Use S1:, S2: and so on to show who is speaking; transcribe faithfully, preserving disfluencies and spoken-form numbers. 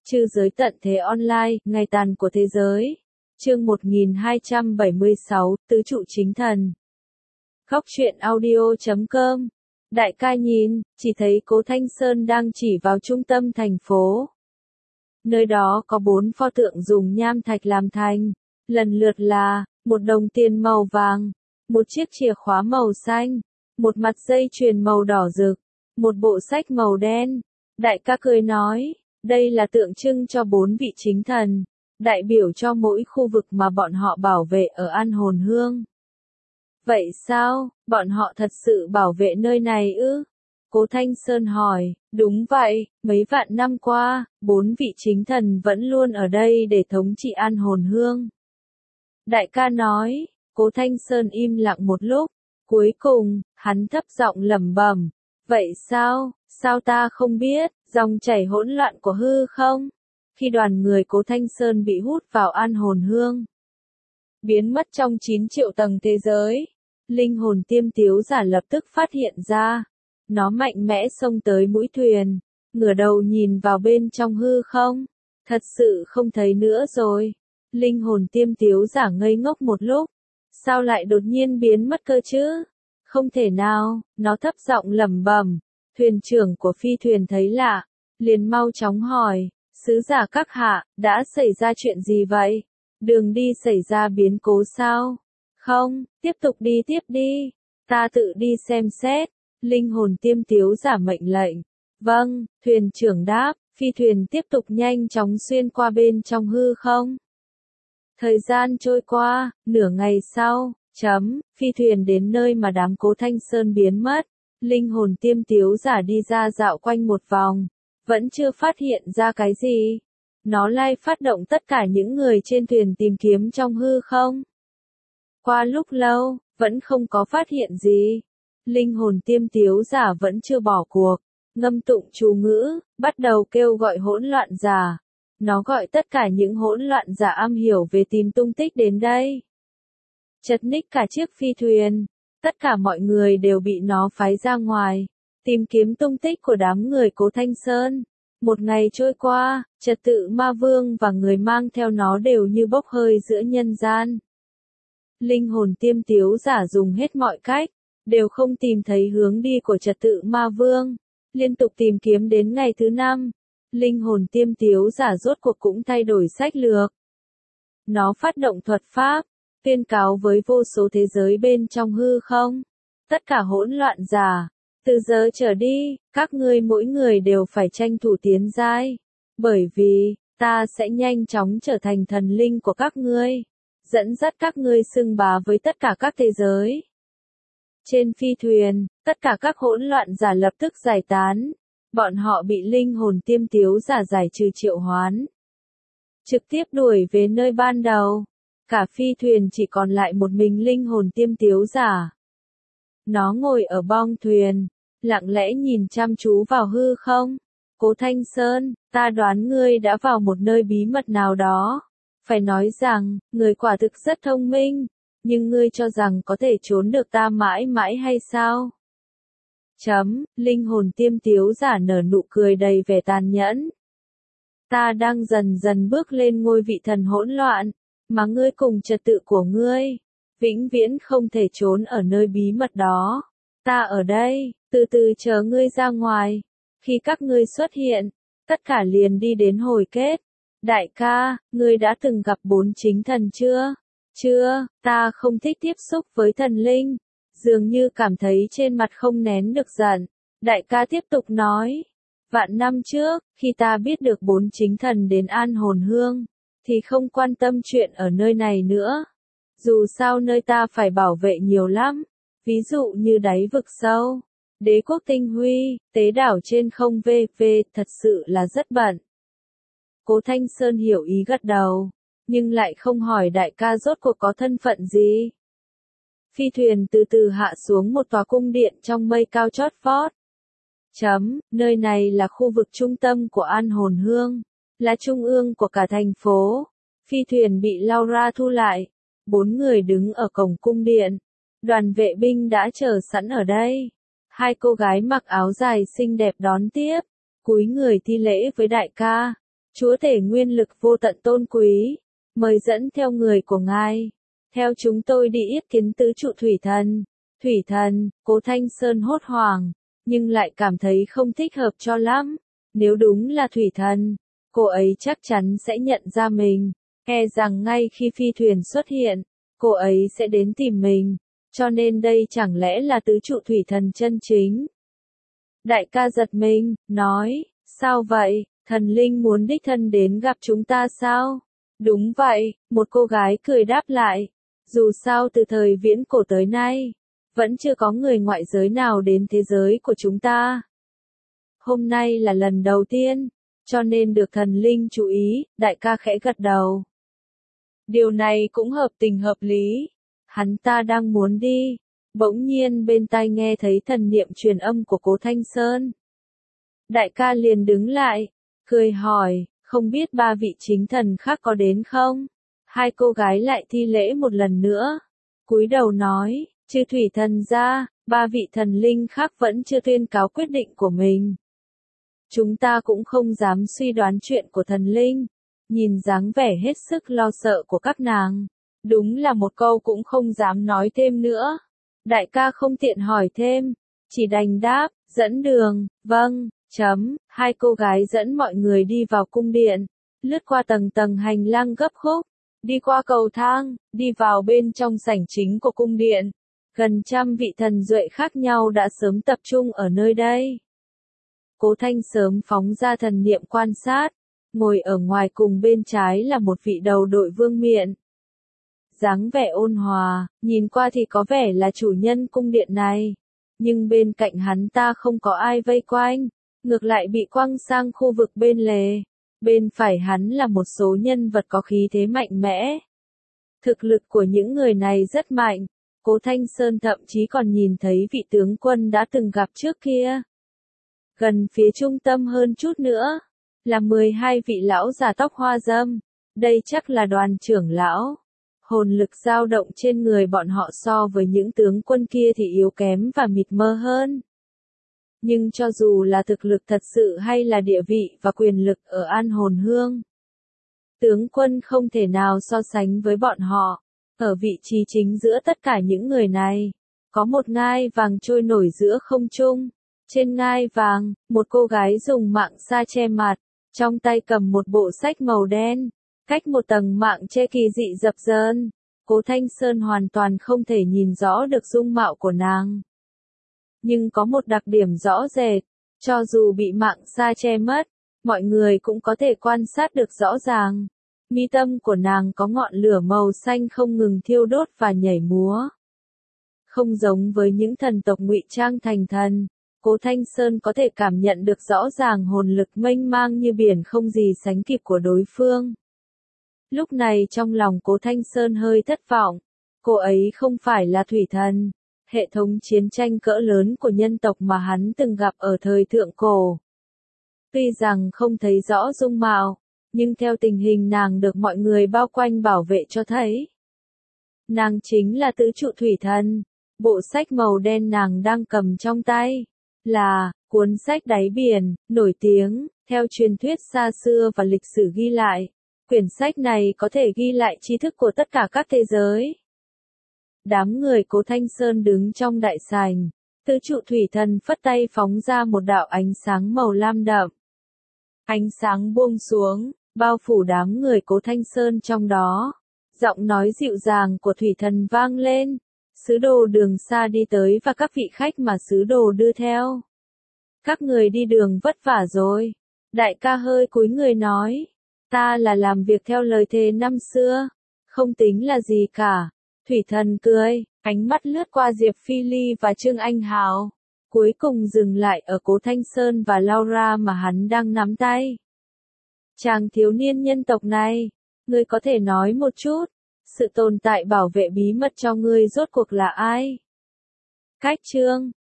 S1: Trư giới tận thế online, ngày tàn của thế giới. Chương một nghìn hai trăm bảy mươi sáu, Tứ trụ chính thần. Góc truyện audio chấm com. Đại ca nhìn, chỉ thấy Cố Thanh Sơn đang chỉ vào trung tâm thành phố. Nơi đó có bốn pho tượng dùng nham thạch làm thành, lần lượt là, một đồng tiền màu vàng, một chiếc chìa khóa màu xanh, một mặt dây chuyền màu đỏ rực, một bộ sách màu đen. Đại ca cười nói, đây là tượng trưng cho bốn vị chính thần, đại biểu cho mỗi khu vực mà bọn họ bảo vệ ở An Hồn Hương. Vậy sao, bọn họ thật sự bảo vệ nơi này ư? Cố Thanh Sơn hỏi, đúng vậy, mấy vạn năm qua, bốn vị chính thần vẫn luôn ở đây để thống trị An Hồn Hương. Đại ca nói, Cố Thanh Sơn im lặng một lúc, cuối cùng, hắn thấp giọng lẩm bẩm, vậy sao, sao ta không biết, dòng chảy hỗn loạn của hư không? Khi đoàn người Cố Thanh Sơn bị hút vào An Hồn Hương, biến mất trong chín triệu tầng thế giới, linh hồn tiêm tiếu giả lập tức phát hiện ra. Nó mạnh mẽ xông tới mũi thuyền, ngửa đầu nhìn vào bên trong hư không, thật sự không thấy nữa rồi. Linh hồn tiêm tiếu giả ngây ngốc một lúc, sao lại đột nhiên biến mất cơ chứ? Không thể nào, nó thấp giọng lẩm bẩm. Thuyền trưởng của phi thuyền thấy lạ, liền mau chóng hỏi, sứ giả các hạ, đã xảy ra chuyện gì vậy? Đường đi xảy ra biến cố sao? Không, tiếp tục đi tiếp đi, ta tự đi xem xét. Linh hồn tiêm tiếu giả mệnh lệnh. Vâng, thuyền trưởng đáp, phi thuyền tiếp tục nhanh chóng xuyên qua bên trong hư không. Thời gian trôi qua, nửa ngày sau, chấm, phi thuyền đến nơi mà đám Cố Thanh Sơn biến mất. Linh hồn tiêm tiếu giả đi ra dạo quanh một vòng, vẫn chưa phát hiện ra cái gì. Nó lai phát động tất cả những người trên thuyền tìm kiếm trong hư không. Qua lúc lâu, vẫn không có phát hiện gì. Linh hồn tiêm tiếu giả vẫn chưa bỏ cuộc, ngâm tụng chú ngữ, bắt đầu kêu gọi hỗn loạn giả. Nó gọi tất cả những hỗn loạn giả am hiểu về tìm tung tích đến đây. Chật ních cả chiếc phi thuyền, tất cả mọi người đều bị nó phái ra ngoài, tìm kiếm tung tích của đám người Cố Thanh Sơn. Một ngày trôi qua, trật tự ma vương và người mang theo nó đều như bốc hơi giữa nhân gian. Linh hồn tiêm tiếu giả dùng hết mọi cách, đều không tìm thấy hướng đi của trật tự ma vương. Liên tục tìm kiếm đến ngày thứ năm, linh hồn tiêm tiếu giả rốt cuộc cũng thay đổi sách lược. Nó phát động thuật pháp, tuyên cáo với vô số thế giới bên trong hư không. Tất cả hỗn loạn giả, từ giờ trở đi, các ngươi mỗi người đều phải tranh thủ tiến giai. Bởi vì, ta sẽ nhanh chóng trở thành thần linh của các ngươi, dẫn dắt các ngươi xưng bá với tất cả các thế giới. Trên phi thuyền, tất cả các hỗn loạn giả lập tức giải tán. Bọn họ bị linh hồn tiêm tiếu giả giải trừ triệu hoán, trực tiếp đuổi về nơi ban đầu. Cả phi thuyền chỉ còn lại một mình linh hồn tiêm tiếu giả. Nó ngồi ở bong thuyền, lặng lẽ nhìn chăm chú vào hư không. Cố Thanh Sơn, ta đoán ngươi đã vào một nơi bí mật nào đó. Phải nói rằng, người quả thực rất thông minh. Nhưng ngươi cho rằng có thể trốn được ta mãi mãi hay sao? Chấm, linh hồn tiêm tiếu giả nở nụ cười đầy vẻ tàn nhẫn. Ta đang dần dần bước lên ngôi vị thần hỗn loạn, mà ngươi cùng trật tự của ngươi, vĩnh viễn không thể trốn ở nơi bí mật đó. Ta ở đây, từ từ chờ ngươi ra ngoài. Khi các ngươi xuất hiện, tất cả liền đi đến hồi kết. Đại ca, ngươi đã từng gặp bốn chính thần chưa? Chưa, ta không thích tiếp xúc với thần linh. Dường như cảm thấy trên mặt không nén được giận. Đại ca tiếp tục nói. Vạn năm trước, khi ta biết được bốn chính thần đến An Hồn Hương, thì không quan tâm chuyện ở nơi này nữa. Dù sao nơi ta phải bảo vệ nhiều lắm. Ví dụ như đáy vực sâu, đế quốc tinh huy, tế đảo trên không vê vê, thật sự là rất bận. Cố Thanh Sơn hiểu ý gật đầu, nhưng lại không hỏi đại ca rốt cuộc có thân phận gì. Phi thuyền từ từ hạ xuống một tòa cung điện trong mây cao chót vót. Chấm, nơi này là khu vực trung tâm của An Hồn Hương, là trung ương của cả thành phố. Phi thuyền bị Laura thu lại, bốn người đứng ở cổng cung điện. Đoàn vệ binh đã chờ sẵn ở đây. Hai cô gái mặc áo dài xinh đẹp đón tiếp, cúi người thi lễ với đại ca. Chúa tể nguyên lực vô tận tôn quý, mời dẫn theo người của ngài. Theo chúng tôi đi yết kiến tứ trụ thủy thần. Thủy thần, Cố Thanh Sơn hốt hoảng, nhưng lại cảm thấy không thích hợp cho lắm. Nếu đúng là thủy thần, cô ấy chắc chắn sẽ nhận ra mình, e rằng ngay khi phi thuyền xuất hiện, cô ấy sẽ đến tìm mình, cho nên đây chẳng lẽ là tứ trụ thủy thần chân chính. Đại ca giật mình, nói, sao vậy, thần linh muốn đích thân đến gặp chúng ta sao? Đúng vậy, một cô gái cười đáp lại, dù sao từ thời viễn cổ tới nay, vẫn chưa có người ngoại giới nào đến thế giới của chúng ta. Hôm nay là lần đầu tiên, cho nên được thần linh chú ý, đại ca khẽ gật đầu. Điều này cũng hợp tình hợp lý. Hắn ta đang muốn đi, bỗng nhiên bên tai nghe thấy thần niệm truyền âm của Cố Thanh Sơn. Đại ca liền đứng lại, cười hỏi, không biết ba vị chính thần khác có đến không? Hai cô gái lại thi lễ một lần nữa, cúi đầu nói, trừ thủy thần ra, ba vị thần linh khác vẫn chưa tuyên cáo quyết định của mình. Chúng ta cũng không dám suy đoán chuyện của thần linh. Nhìn dáng vẻ hết sức lo sợ của các nàng, đúng là một câu cũng không dám nói thêm nữa. Đại ca không tiện hỏi thêm, chỉ đành đáp, dẫn đường, vâng, chấm, hai cô gái dẫn mọi người đi vào cung điện, lướt qua tầng tầng hành lang gấp khúc, đi qua cầu thang, đi vào bên trong sảnh chính của cung điện. Gần trăm vị thần duệ khác nhau đã sớm tập trung ở nơi đây. Cố Thanh sớm phóng ra thần niệm quan sát, ngồi ở ngoài cùng bên trái là một vị đầu đội vương miện. Dáng vẻ ôn hòa, nhìn qua thì có vẻ là chủ nhân cung điện này, nhưng bên cạnh hắn ta không có ai vây quanh, ngược lại bị quăng sang khu vực bên lề. Bên phải hắn là một số nhân vật có khí thế mạnh mẽ. Thực lực của những người này rất mạnh, Cố Thanh Sơn thậm chí còn nhìn thấy vị tướng quân đã từng gặp trước kia. Gần phía trung tâm hơn chút nữa, là mười hai vị lão già tóc hoa râm, đây chắc là đoàn trưởng lão. Hồn lực dao động trên người bọn họ so với những tướng quân kia thì yếu kém và mịt mờ hơn. Nhưng cho dù là thực lực thật sự hay là địa vị và quyền lực ở An Hồn Hương, tướng quân không thể nào so sánh với bọn họ. Ở vị trí chính giữa tất cả những người này, có một ngai vàng trôi nổi giữa không trung. Trên ngai vàng, một cô gái dùng mạng sa che mặt, trong tay cầm một bộ sách màu đen, cách một tầng mạng che kỳ dị dập dờn. Cố Thanh Sơn hoàn toàn không thể nhìn rõ được dung mạo của nàng. Nhưng có một đặc điểm rõ rệt, cho dù bị mạng sa che mất, mọi người cũng có thể quan sát được rõ ràng. Mi tâm của nàng có ngọn lửa màu xanh không ngừng thiêu đốt và nhảy múa. Không giống với những thần tộc ngụy trang thành thần, Cố Thanh Sơn có thể cảm nhận được rõ ràng hồn lực mênh mang như biển không gì sánh kịp của đối phương. Lúc này trong lòng Cố Thanh Sơn hơi thất vọng, cô ấy không phải là thủy thần, hệ thống chiến tranh cỡ lớn của nhân tộc mà hắn từng gặp ở thời thượng cổ. Tuy rằng không thấy rõ dung mạo, nhưng theo tình hình nàng được mọi người bao quanh bảo vệ cho thấy, nàng chính là tứ trụ thủy thần. Bộ sách màu đen nàng đang cầm trong tay là cuốn sách đáy biển, nổi tiếng, theo truyền thuyết xa xưa và lịch sử ghi lại. Quyển sách này có thể ghi lại tri thức của tất cả các thế giới. Đám người Cố Thanh Sơn đứng trong đại sảnh, tứ trụ thủy thần phất tay phóng ra một đạo ánh sáng màu lam đậm. Ánh sáng buông xuống, bao phủ đám người Cố Thanh Sơn trong đó. Giọng nói dịu dàng của thủy thần vang lên. Sứ đồ đường xa đi tới và các vị khách mà sứ đồ đưa theo. Các người đi đường vất vả rồi. Đại ca hơi cúi người nói. Ta là làm việc theo lời thề năm xưa. Không tính là gì cả. Thủy thần cười, ánh mắt lướt qua Diệp Phi Ly và Trương Anh Hào. Cuối cùng dừng lại ở Cố Thanh Sơn và Laura mà hắn đang nắm tay. Chàng thiếu niên nhân tộc này, ngươi có thể nói một chút. Sự tồn tại bảo vệ bí mật cho ngươi rốt cuộc là ai? Cách chương